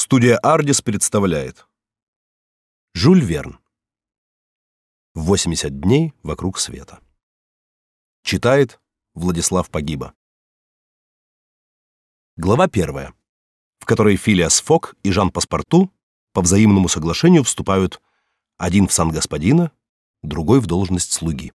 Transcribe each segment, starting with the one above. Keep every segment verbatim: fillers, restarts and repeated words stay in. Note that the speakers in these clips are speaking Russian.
Студия Ардис представляет Жюль Верн. восемьдесят дней вокруг света. Читает Владислав Погиба. Глава первая, в которой Филиас Фок и Жан Паспарту по взаимному соглашению вступают один в сан господина, другой в должность слуги.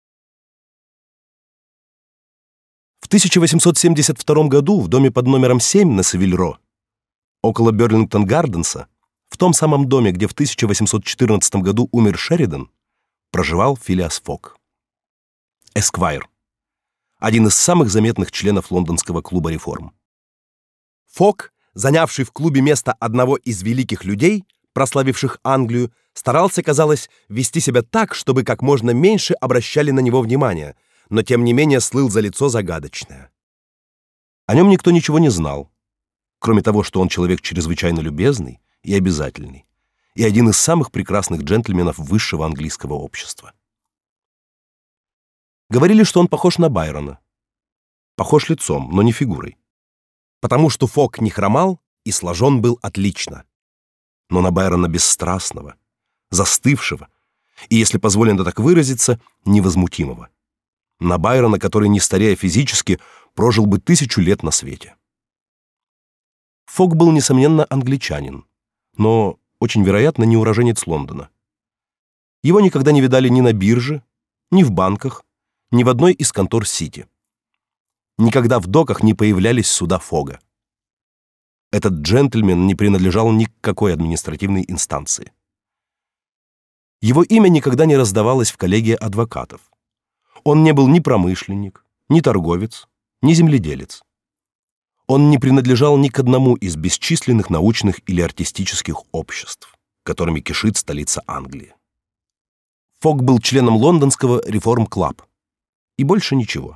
В тысяча восемьсот семьдесят втором году в доме под номером семь на Савиль-Ро, около Берлингтон-Гарденса, в том самом доме, где в тысяча восемьсот четырнадцатом году умер Шеридан, проживал Филиас Фок. Эсквайр. Один из самых заметных членов лондонского клуба реформ. Фок, занявший в клубе место одного из великих людей, прославивших Англию, старался, казалось, вести себя так, чтобы как можно меньше обращали на него внимание, но тем не менее слыл за лицо загадочное. О нем никто ничего не знал, кроме того, что он человек чрезвычайно любезный и обязательный, и один из самых прекрасных джентльменов высшего английского общества. Говорили, что он похож на Байрона. Похож лицом, но не фигурой. Потому что Фок не хромал и сложен был отлично. Но на Байрона бесстрастного, застывшего и, если позволено так выразиться, невозмутимого. На Байрона, который, не старея физически, прожил бы тысячу лет на свете. Фок был, несомненно, англичанин, но, очень вероятно, не уроженец Лондона. Его никогда не видали ни на бирже, ни в банках, ни в одной из контор Сити. Никогда в доках не появлялись суда Фога. Этот джентльмен не принадлежал ни к какой административной инстанции. Его имя никогда не раздавалось в коллегии адвокатов. Он не был ни промышленник, ни торговец, ни земледелец. Он не принадлежал ни к одному из бесчисленных научных или артистических обществ, которыми кишит столица Англии. Фок был членом лондонского реформ-клаб. И больше ничего.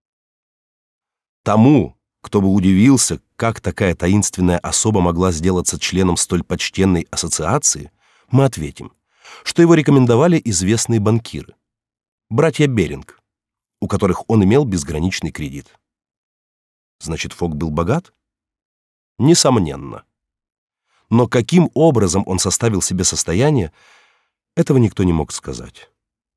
Тому, кто бы удивился, как такая таинственная особа могла сделаться членом столь почтенной ассоциации, мы ответим, что его рекомендовали известные банкиры, братья Беринг, у которых он имел безграничный кредит. Значит, Фок был богат? Несомненно. Но каким образом он составил себе состояние, этого никто не мог сказать.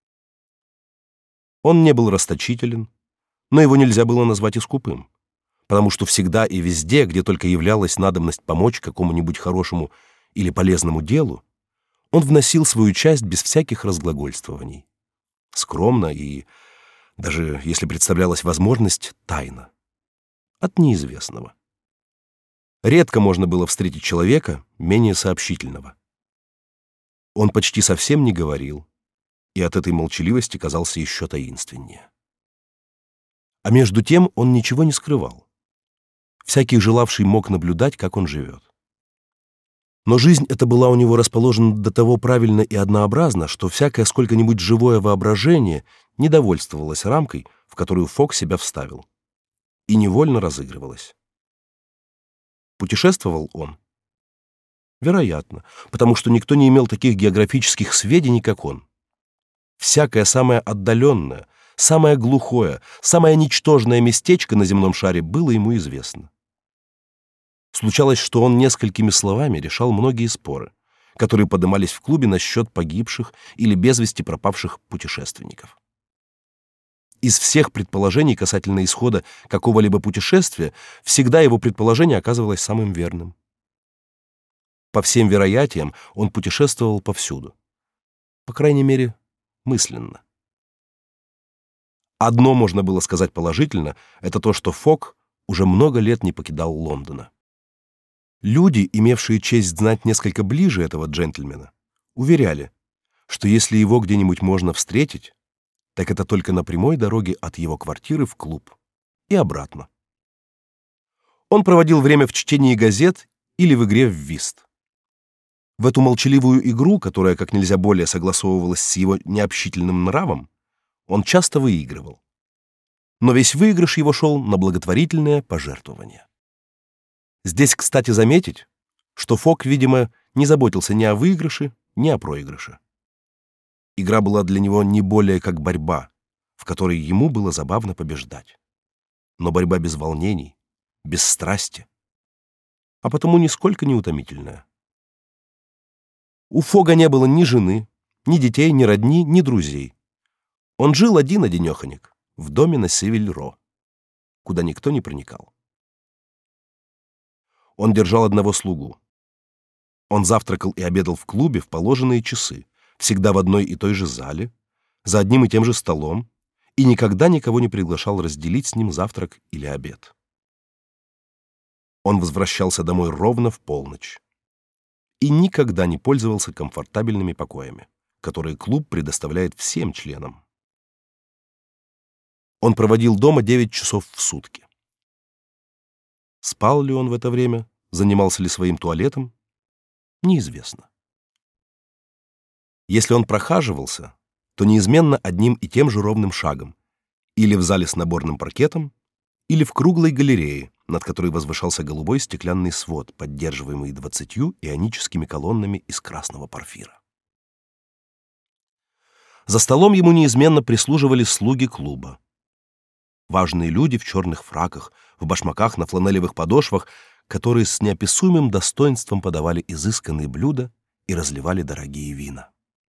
Он не был расточителен, но его нельзя было назвать и скупым, потому что всегда и везде, где только являлась надобность помочь какому-нибудь хорошему или полезному делу, он вносил свою часть без всяких разглагольствований, скромно и, даже если представлялась возможность, тайно, от неизвестного. Редко можно было встретить человека менее сообщительного. Он почти совсем не говорил, и от этой молчаливости казался еще таинственнее. А между тем он ничего не скрывал. Всякий желавший мог наблюдать, как он живет. Но жизнь эта была у него расположена до того правильно и однообразно, что всякое сколько-нибудь живое воображение недовольствовалось рамкой, в которую Фок себя вставил, и невольно разыгрывалось. Путешествовал он? Вероятно, потому что никто не имел таких географических сведений, как он. Всякое самое отдаленное, самое глухое, самое ничтожное местечко на земном шаре было ему известно. Случалось, что он несколькими словами решал многие споры, которые поднимались в клубе насчет погибших или без вести пропавших путешественников. Из всех предположений касательно исхода какого-либо путешествия всегда его предположение оказывалось самым верным. По всем вероятиям он путешествовал повсюду. По крайней мере, мысленно. Одно можно было сказать положительно, это то, что Фок уже много лет не покидал Лондона. Люди, имевшие честь знать несколько ближе этого джентльмена, уверяли, что если его где-нибудь можно встретить, так это только на прямой дороге от его квартиры в клуб и обратно. Он проводил время в чтении газет или в игре в вист. В эту молчаливую игру, которая как нельзя более согласовывалась с его необщительным нравом, он часто выигрывал. Но весь выигрыш его шел на благотворительное пожертвование. Здесь, кстати, заметить, что Фок, видимо, не заботился ни о выигрыше, ни о проигрыше. Игра была для него не более как борьба, в которой ему было забавно побеждать. Но борьба без волнений, без страсти, а потому нисколько не утомительная. У Фога не было ни жены, ни детей, ни родни, ни друзей. Он жил один-одинеханек в доме на Севиль-Ро, куда никто не проникал. Он держал одного слугу. Он завтракал и обедал в клубе в положенные часы, всегда в одной и той же зале, за одним и тем же столом, и никогда никого не приглашал разделить с ним завтрак или обед. Он возвращался домой ровно в полночь и никогда не пользовался комфортабельными покоями, которые клуб предоставляет всем членам. Он проводил дома девять часов в сутки. Спал ли он в это время, занимался ли своим туалетом, неизвестно. Если он прохаживался, то неизменно одним и тем же ровным шагом, или в зале с наборным паркетом, или в круглой галерее, над которой возвышался голубой стеклянный свод, поддерживаемый двадцатью ионическими колоннами из красного порфира. За столом ему неизменно прислуживали слуги клуба. Важные люди в черных фраках, в башмаках на фланелевых подошвах, которые с неописуемым достоинством подавали изысканные блюда и разливали дорогие вина.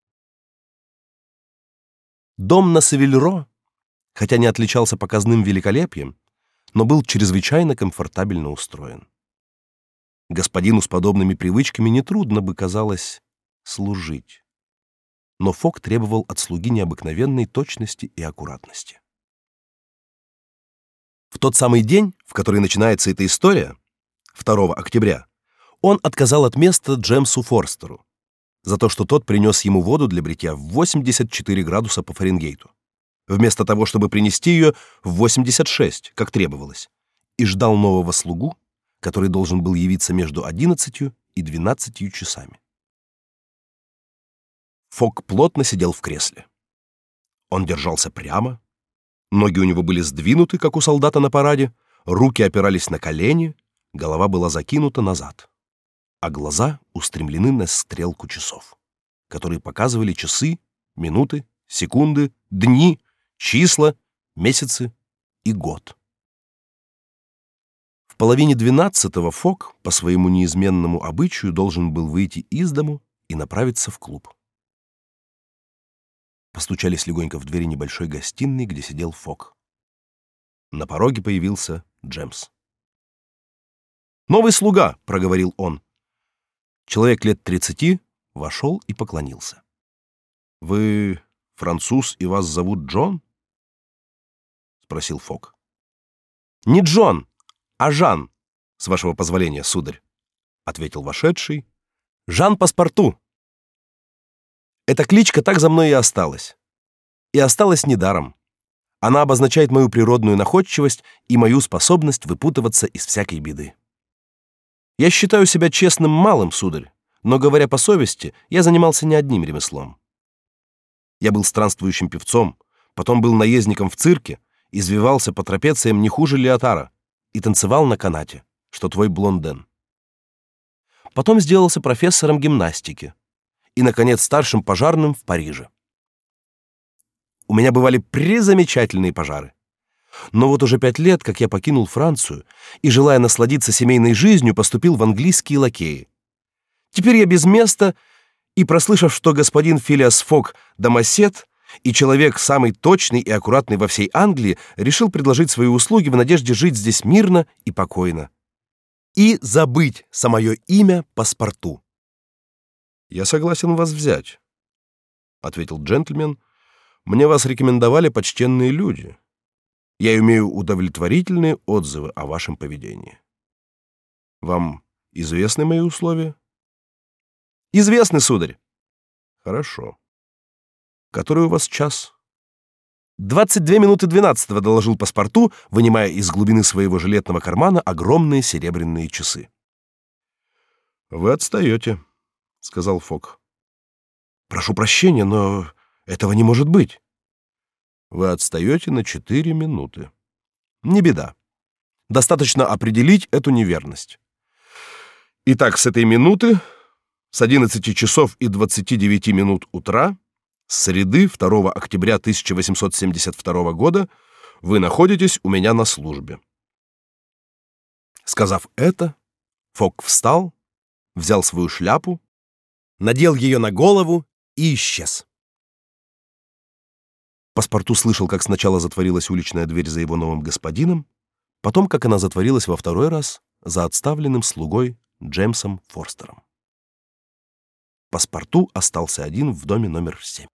Дом на Севиль-Ро, хотя не отличался показным великолепием, но был чрезвычайно комфортабельно устроен. Господину с подобными привычками нетрудно бы, казалось, служить. Но Фог требовал от слуги необыкновенной точности и аккуратности. В тот самый день, в который начинается эта история, второго октября, он отказал от места Джемсу Форстеру за то, что тот принес ему воду для бритья в восемьдесят четыре градуса по Фаренгейту, вместо того, чтобы принести ее в восемьдесят шесть, как требовалось, и ждал нового слугу, который должен был явиться между одиннадцатью и двенадцатью часами. Фог плотно сидел в кресле. Он держался прямо, ноги у него были сдвинуты, как у солдата на параде, руки опирались на колени, голова была закинута назад, а глаза устремлены на стрелку часов, которые показывали часы, минуты, секунды, дни, числа, месяцы и год. В половине двенадцатого Фог по своему неизменному обычаю должен был выйти из дому и направиться в клуб. Постучались легонько в двери небольшой гостиной, где сидел Фог. На пороге появился Джемс. «Новый слуга», — проговорил он. Человек лет тридцати вошел и поклонился. «Вы француз, и вас зовут Джон?» — спросил Фог. «Не Джон, а Жан, с вашего позволения, сударь», — ответил вошедший. «Жан Паспарту. Эта кличка так за мной и осталась. И осталась недаром. Она обозначает мою природную находчивость и мою способность выпутываться из всякой беды. Я считаю себя честным малым, сударь, но, говоря по совести, я занимался не одним ремеслом. Я был странствующим певцом, потом был наездником в цирке, извивался по трапециям не хуже Леотара и танцевал на канате, что твой Блонден. Потом сделался профессором гимнастики и, наконец, старшим пожарным в Париже. У меня бывали презамечательные пожары. Но вот уже пять лет, как я покинул Францию и, желая насладиться семейной жизнью, поступил в английские лакеи. Теперь я без места, и, прослышав, что господин Филиас Фог домосед и человек самый точный и аккуратный во всей Англии, решил предложить свои услуги в надежде жить здесь мирно и покойно и забыть самое имя Паспарту. «Я согласен вас взять», — ответил джентльмен. «Мне вас рекомендовали почтенные люди. Я имею удовлетворительные отзывы о вашем поведении. Вам известны мои условия?» «Известны, сударь». «Хорошо. Который у вас час?» «Двадцать две минуты двенадцатого», — доложил Паспарту, вынимая из глубины своего жилетного кармана огромные серебряные часы. «Вы отстаете», — сказал Фог. «Прошу прощения, но этого не может быть». «Вы отстаете на четыре минуты». «Не беда. Достаточно определить эту неверность. Итак, с этой минуты, с одиннадцати часов и двадцати девяти минут утра, с среды второго октября тысяча восемьсот семьдесят второго года, вы находитесь у меня на службе». Сказав это, Фог встал, взял свою шляпу надел ее на голову и исчез. Паспорту слышал, как сначала затворилась уличная дверь за его новым господином, потом, как она затворилась во второй раз за отставленным слугой Джемсом Форстером. Паспорту остался один в доме номер семь.